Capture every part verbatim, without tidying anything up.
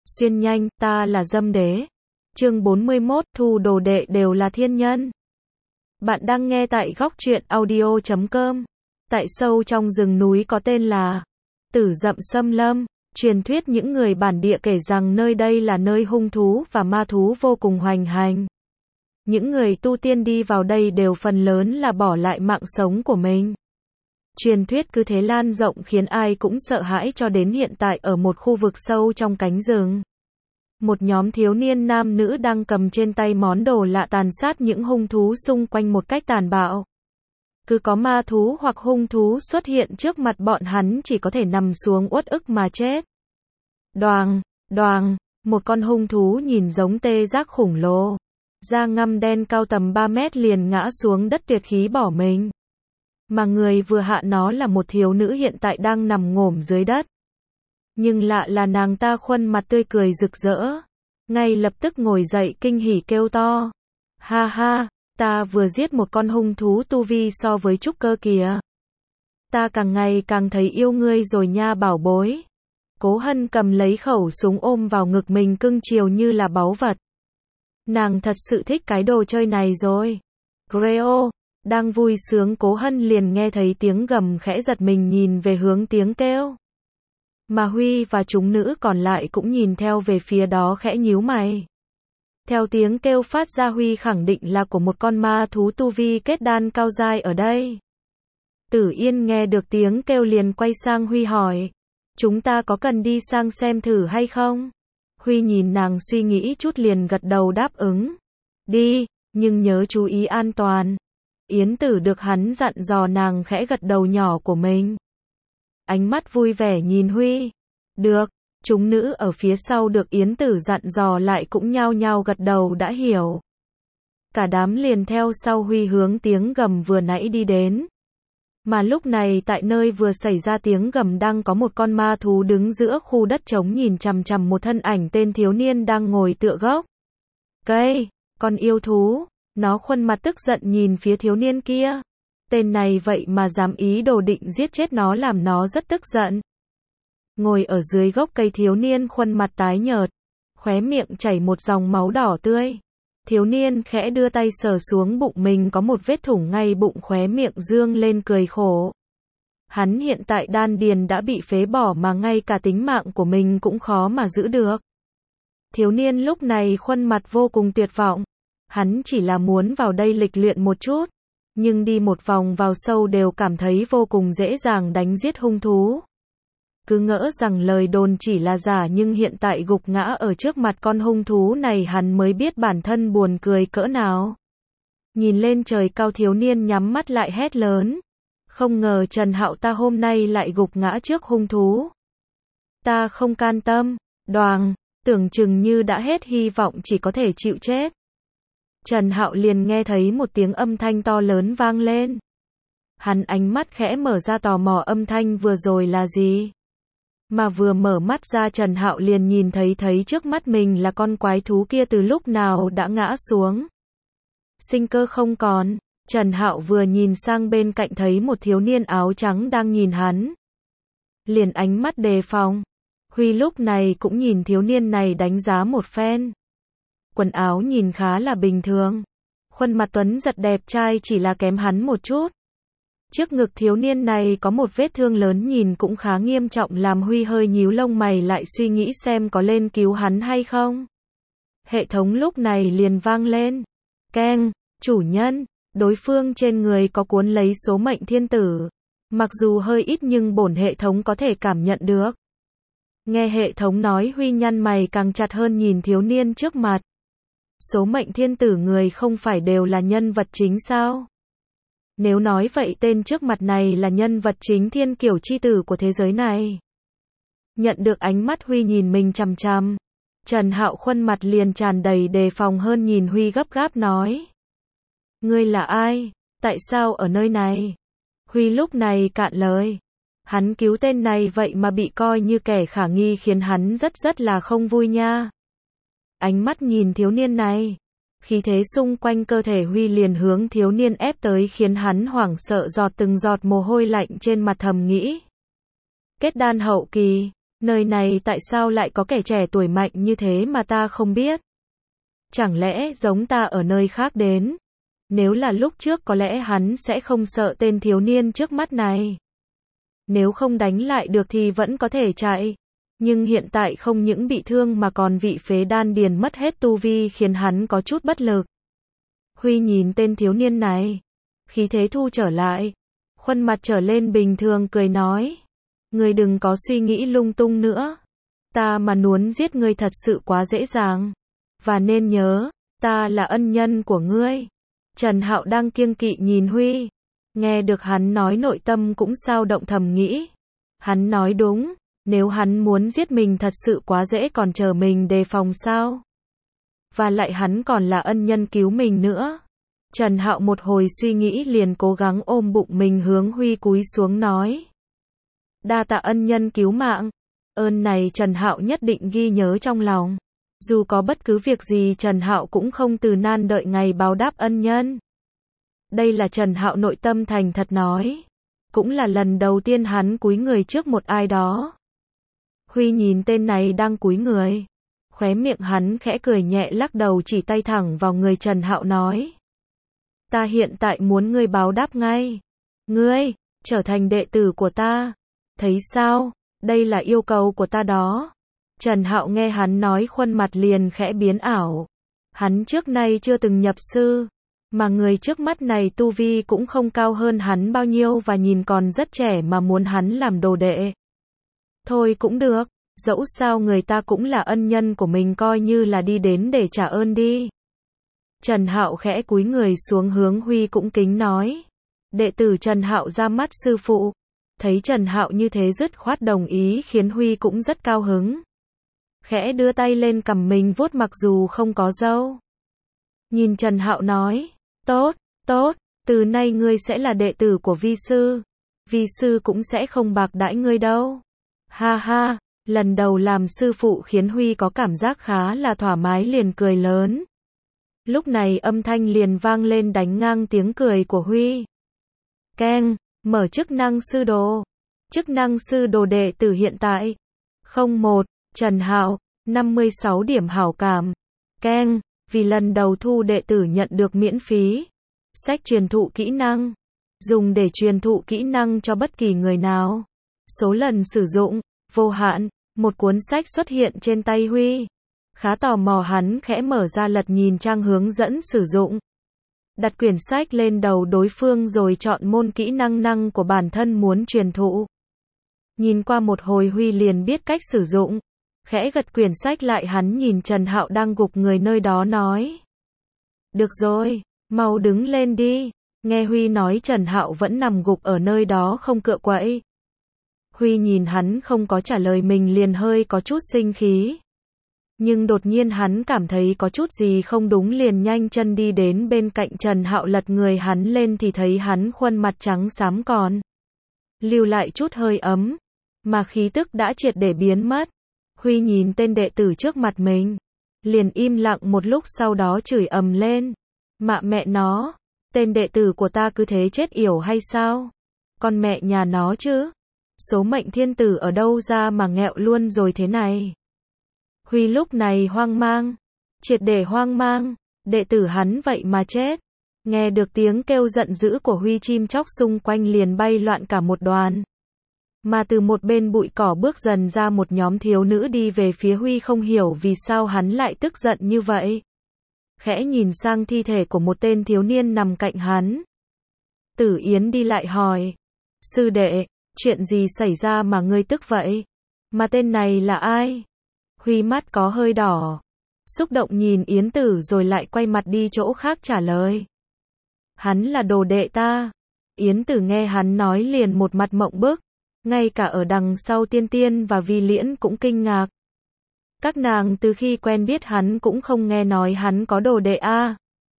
Xuyên nhanh, ta là dâm đế. Chương bốn mươi mốt, thu đồ đệ đều là thiên nhân. Bạn đang nghe tại góc truyện audio chấm com. Tại sâu trong rừng núi có tên là Tử Dậm Xâm Lâm. Truyền thuyết những người bản địa kể rằng nơi đây là nơi hung thú và ma thú vô cùng hoành hành. Những người tu tiên đi vào đây đều phần lớn là bỏ lại mạng sống của mình. Truyền thuyết cứ thế lan rộng khiến ai cũng sợ hãi cho đến hiện tại ở một khu vực sâu trong cánh rừng. Một nhóm thiếu niên nam nữ đang cầm trên tay món đồ lạ tàn sát những hung thú xung quanh một cách tàn bạo. Cứ có ma thú hoặc hung thú xuất hiện trước mặt bọn hắn chỉ có thể nằm xuống uất ức mà chết. Đoàng, đoàng, một con hung thú nhìn giống tê giác khủng lồ. Da ngăm đen cao tầm ba mét liền ngã xuống đất tuyệt khí bỏ mình. Mà người vừa hạ nó là một thiếu nữ hiện tại đang nằm ngổm dưới đất. Nhưng lạ là nàng ta khuôn mặt tươi cười rực rỡ. Ngay lập tức ngồi dậy kinh hỉ kêu to. Ha ha, ta vừa giết một con hung thú tu vi so với trúc cơ kìa. Ta càng ngày càng thấy yêu ngươi rồi nha bảo bối. Cố Hân cầm lấy khẩu súng ôm vào ngực mình cưng chiều như là báu vật. Nàng thật sự thích cái đồ chơi này rồi. Greo, đang vui sướng Cố Hân liền nghe thấy tiếng gầm khẽ giật mình nhìn về hướng tiếng kêu. Mà Huy và chúng nữ còn lại cũng nhìn theo về phía đó khẽ nhíu mày. Theo tiếng kêu phát ra Huy khẳng định là của một con ma thú tu vi kết đan cao giai ở đây. Tử Yên nghe được tiếng kêu liền quay sang Huy hỏi. Chúng ta có cần đi sang xem thử hay không? Huy nhìn nàng suy nghĩ chút liền gật đầu đáp ứng. Đi, nhưng nhớ chú ý an toàn. Yến Tử được hắn dặn dò nàng khẽ gật đầu nhỏ của mình. Ánh mắt vui vẻ nhìn Huy. Được, chúng nữ ở phía sau được Yến Tử dặn dò lại cũng nhao nhao gật đầu đã hiểu. Cả đám liền theo sau Huy hướng tiếng gầm vừa nãy đi đến. Mà lúc này tại nơi vừa xảy ra tiếng gầm đang có một con ma thú đứng giữa khu đất trống nhìn chằm chằm một thân ảnh tên thiếu niên đang ngồi tựa gốc cây, con yêu thú, nó khuôn mặt tức giận nhìn phía thiếu niên kia. Tên này vậy mà dám ý đồ định giết chết nó làm nó rất tức giận. Ngồi ở dưới gốc cây thiếu niên khuôn mặt tái nhợt, khóe miệng chảy một dòng máu đỏ tươi. Thiếu niên khẽ đưa tay sờ xuống bụng mình có một vết thủng ngay bụng khóe miệng dương lên cười khổ. Hắn hiện tại đan điền đã bị phế bỏ mà ngay cả tính mạng của mình cũng khó mà giữ được. Thiếu niên lúc này khuôn mặt vô cùng tuyệt vọng. Hắn chỉ là muốn vào đây lịch luyện một chút. Nhưng đi một vòng vào sâu đều cảm thấy vô cùng dễ dàng đánh giết hung thú. Cứ ngỡ rằng lời đồn chỉ là giả nhưng hiện tại gục ngã ở trước mặt con hung thú này hắn mới biết bản thân buồn cười cỡ nào. Nhìn lên trời cao thiếu niên nhắm mắt lại hét lớn. Không ngờ Trần Hạo ta hôm nay lại gục ngã trước hung thú. Ta không can tâm, đoàng, tưởng chừng như đã hết hy vọng chỉ có thể chịu chết. Trần Hạo liền nghe thấy một tiếng âm thanh to lớn vang lên. Hắn ánh mắt khẽ mở ra tò mò âm thanh vừa rồi là gì. Mà vừa mở mắt ra Trần Hạo liền nhìn thấy thấy trước mắt mình là con quái thú kia từ lúc nào đã ngã xuống. Sinh cơ không còn, Trần Hạo vừa nhìn sang bên cạnh thấy một thiếu niên áo trắng đang nhìn hắn. Liền ánh mắt đề phòng. Huy lúc này cũng nhìn thiếu niên này đánh giá một phen. Quần áo nhìn khá là bình thường. Khuôn mặt tuấn giật đẹp trai chỉ là kém hắn một chút. Trước ngực thiếu niên này có một vết thương lớn nhìn cũng khá nghiêm trọng làm Huy hơi nhíu lông mày lại suy nghĩ xem có lên cứu hắn hay không. Hệ thống lúc này liền vang lên. Keng, chủ nhân, đối phương trên người có cuốn lấy số mệnh thiên tử. Mặc dù hơi ít nhưng bổn hệ thống có thể cảm nhận được. Nghe hệ thống nói Huy nhăn mày càng chặt hơn nhìn thiếu niên trước mặt. Số mệnh thiên tử người không phải đều là nhân vật chính sao? Nếu nói vậy tên trước mặt này là nhân vật chính thiên kiều chi tử của thế giới này. Nhận được ánh mắt Huy nhìn mình chằm chằm. Trần Hạo khuôn mặt liền tràn đầy đề phòng hơn nhìn Huy gấp gáp nói. Ngươi là ai? Tại sao ở nơi này? Huy lúc này cạn lời. Hắn cứu tên này vậy mà bị coi như kẻ khả nghi khiến hắn rất rất là không vui nha. Ánh mắt nhìn thiếu niên này. Khí thế xung quanh cơ thể Huy liền hướng thiếu niên ép tới khiến hắn hoảng sợ giọt từng giọt mồ hôi lạnh trên mặt thầm nghĩ. Kết đan hậu kỳ, Nơi này tại sao lại có kẻ trẻ tuổi mạnh như thế mà ta không biết? Chẳng lẽ giống ta ở nơi khác đến? Nếu là lúc trước có lẽ hắn sẽ không sợ tên thiếu niên trước mắt này. Nếu không đánh lại được thì vẫn có thể chạy. Nhưng hiện tại không những bị thương mà còn vị phế đan điền mất hết tu vi khiến hắn có chút bất lực. Huy nhìn tên thiếu niên này. Khí thế thu trở lại. Khuôn mặt trở lên bình thường cười nói. Ngươi đừng có suy nghĩ lung tung nữa. Ta mà muốn giết ngươi thật sự quá dễ dàng. Và nên nhớ, ta là ân nhân của ngươi. Trần Hạo đang kiêng kỵ nhìn Huy. Nghe được hắn nói nội tâm cũng sao động thầm nghĩ. Hắn nói đúng, nếu hắn muốn giết mình thật sự quá dễ còn chờ mình đề phòng sao. Và lại hắn còn là ân nhân cứu mình nữa. Trần Hạo một hồi suy nghĩ liền cố gắng ôm bụng mình hướng Huy cúi xuống nói. Đa tạ ân nhân cứu mạng. Ơn này Trần Hạo nhất định ghi nhớ trong lòng. Dù có bất cứ việc gì Trần Hạo cũng không từ nan đợi ngày báo đáp ân nhân. Đây là Trần Hạo nội tâm thành thật nói. Cũng là lần đầu tiên hắn cúi người trước một ai đó. Huy nhìn tên này đang cúi người. Khóe miệng hắn khẽ cười nhẹ lắc đầu chỉ tay thẳng vào người Trần Hạo nói. Ta hiện tại muốn ngươi báo đáp ngay. Ngươi, trở thành đệ tử của ta. Thấy sao, đây là yêu cầu của ta đó. Trần Hạo nghe hắn nói khuôn mặt liền khẽ biến ảo. Hắn trước nay chưa từng nhập sư. Mà người trước mắt này tu vi cũng không cao hơn hắn bao nhiêu và nhìn còn rất trẻ mà muốn hắn làm đồ đệ. Thôi cũng được, dẫu sao người ta cũng là ân nhân của mình coi như là đi đến để trả ơn đi. Trần Hạo khẽ cúi người xuống hướng Huy cũng kính nói. Đệ tử Trần Hạo ra mắt sư phụ. Thấy Trần Hạo như thế dứt khoát đồng ý khiến Huy cũng rất cao hứng. Khẽ đưa tay lên cằm mình vuốt mặc dù không có râu. Nhìn Trần Hạo nói. Tốt, tốt, từ nay ngươi sẽ là đệ tử của vi sư. Vi sư cũng sẽ không bạc đãi ngươi đâu. Ha ha, lần đầu làm sư phụ khiến Huy có cảm giác khá là thoải mái liền cười lớn. Lúc này âm thanh liền vang lên đánh ngang tiếng cười của Huy. Keng, mở chức năng sư đồ. Chức năng sư đồ đệ tử hiện tại. không một, Trần Hạo, năm mươi sáu điểm hảo cảm. Keng, vì lần đầu thu đệ tử nhận được miễn phí. Sách truyền thụ kỹ năng. Dùng để truyền thụ kỹ năng cho bất kỳ người nào. Số lần sử dụng, vô hạn. Một cuốn sách xuất hiện trên tay Huy. Khá tò mò hắn khẽ mở ra lật nhìn trang hướng dẫn sử dụng. Đặt quyển sách lên đầu đối phương rồi chọn môn kỹ năng năng của bản thân muốn truyền thụ. Nhìn qua một hồi Huy liền biết cách sử dụng. Khẽ gật quyển sách lại hắn nhìn Trần Hạo đang gục người nơi đó nói. Được rồi, mau đứng lên đi. Nghe Huy nói Trần Hạo vẫn nằm gục ở nơi đó không cựa quậy. Huy nhìn hắn không có trả lời mình liền hơi có chút sinh khí. Nhưng đột nhiên hắn cảm thấy có chút gì không đúng liền nhanh chân đi đến bên cạnh Trần Hạo lật người hắn lên thì thấy hắn khuôn mặt trắng xám còn. Lưu lại chút hơi ấm. Mà khí tức đã triệt để biến mất. Huy nhìn tên đệ tử trước mặt mình. Liền im lặng một lúc sau đó chửi ầm lên. Mạ mẹ nó. Tên đệ tử của ta cứ thế chết yểu hay sao? Con mẹ nhà nó chứ. Số mệnh thiên tử ở đâu ra mà nghẹo luôn rồi thế này? Huy lúc này hoang mang. Triệt để hoang mang. Đệ tử hắn vậy mà chết. Nghe được tiếng kêu giận dữ của Huy chim chóc xung quanh liền bay loạn cả một đoàn. Mà từ một bên bụi cỏ bước dần ra một nhóm thiếu nữ đi về phía Huy không hiểu vì sao hắn lại tức giận như vậy. Khẽ nhìn sang thi thể của một tên thiếu niên nằm cạnh hắn. Tử Yến đi lại hỏi. Sư đệ, chuyện gì xảy ra mà ngươi tức vậy? Mà tên này là ai? Huy mắt có hơi đỏ. Xúc động nhìn Yến Tử rồi lại quay mặt đi chỗ khác trả lời. Hắn là đồ đệ ta. Yến Tử nghe hắn nói liền một mặt mộng bức. Ngay cả ở đằng sau Tiên Tiên và Vi Liễn cũng kinh ngạc. Các nàng từ khi quen biết hắn cũng không nghe nói hắn có đồ đệ a.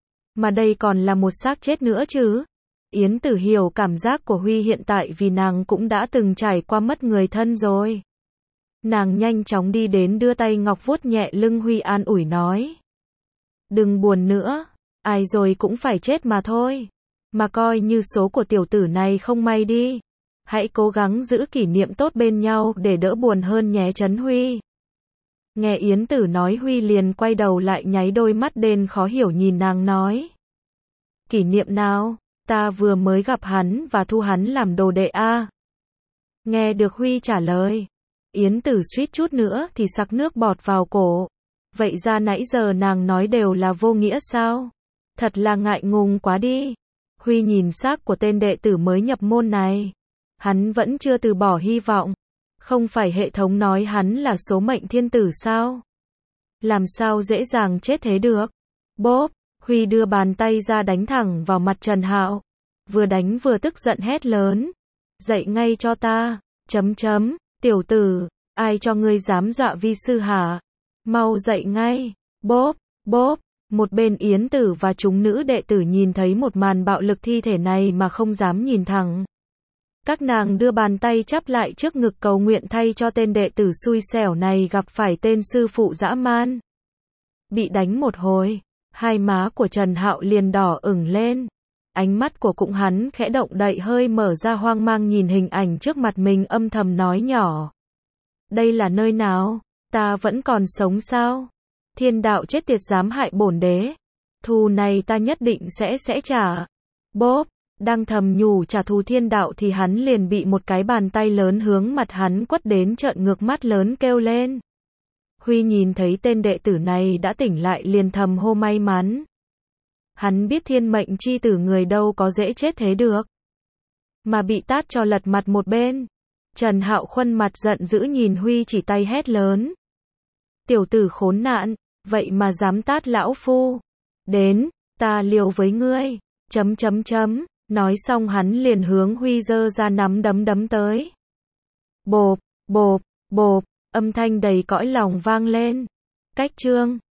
Mà đây còn là một xác chết nữa chứ. Yến Tử hiểu cảm giác của Huy hiện tại vì nàng cũng đã từng trải qua mất người thân rồi. Nàng nhanh chóng đi đến đưa tay ngọc vuốt nhẹ lưng Huy an ủi nói. Đừng buồn nữa, ai rồi cũng phải chết mà thôi. Mà coi như số của tiểu tử này không may đi. Hãy cố gắng giữ kỷ niệm tốt bên nhau để đỡ buồn hơn nhé Trấn Huy. Nghe Yến Tử nói Huy liền quay đầu lại nháy đôi mắt đen khó hiểu nhìn nàng nói. Kỷ niệm nào? Ta vừa mới gặp hắn và thu hắn làm đồ đệ a. Nghe được Huy trả lời, Yến Tử suýt chút nữa thì sặc nước bọt vào cổ. Vậy ra nãy giờ nàng nói đều là vô nghĩa sao? Thật là ngại ngùng quá đi. Huy nhìn xác của tên đệ tử mới nhập môn này. Hắn vẫn chưa từ bỏ hy vọng. Không phải hệ thống nói hắn là số mệnh thiên tử sao? Làm sao dễ dàng chết thế được? Bốp, Huy đưa bàn tay ra đánh thẳng vào mặt Trần Hạo. Vừa đánh vừa tức giận hét lớn. Dậy ngay cho ta, chấm chấm, tiểu tử, ai cho ngươi dám dọa vi sư hả? Mau dậy ngay, bốp, bốp. Một bên Yến Tử và chúng nữ đệ tử nhìn thấy một màn bạo lực thi thể này mà không dám nhìn thẳng. Các nàng đưa bàn tay chắp lại trước ngực cầu nguyện thay cho tên đệ tử xui xẻo này gặp phải tên sư phụ dã man. Bị đánh một hồi, hai má của Trần Hạo liền đỏ ửng lên. Ánh mắt của cũng hắn khẽ động đậy hơi mở ra hoang mang nhìn hình ảnh trước mặt mình âm thầm nói nhỏ. Đây là nơi nào? Ta vẫn còn sống sao? Thiên đạo chết tiệt dám hại bổn đế. Thù này ta nhất định sẽ sẽ trả. Bốp, đang thầm nhủ trả thù thiên đạo thì hắn liền bị một cái bàn tay lớn hướng mặt hắn quất đến trợn ngược mắt lớn kêu lên. Huy nhìn thấy tên đệ tử này đã tỉnh lại liền thầm hô may mắn. Hắn biết thiên mệnh chi tử người đâu có dễ chết thế được. Mà bị tát cho lật mặt một bên. Trần Hạo khuôn mặt giận dữ nhìn Huy chỉ tay hét lớn. Tiểu tử khốn nạn, vậy mà dám tát lão phu. Đến, ta liều với ngươi, chấm chấm chấm, nói xong hắn liền hướng Huy giơ ra nắm đấm đấm tới. Bộp, bộp, bộp, âm thanh đầy cõi lòng vang lên. Cách chương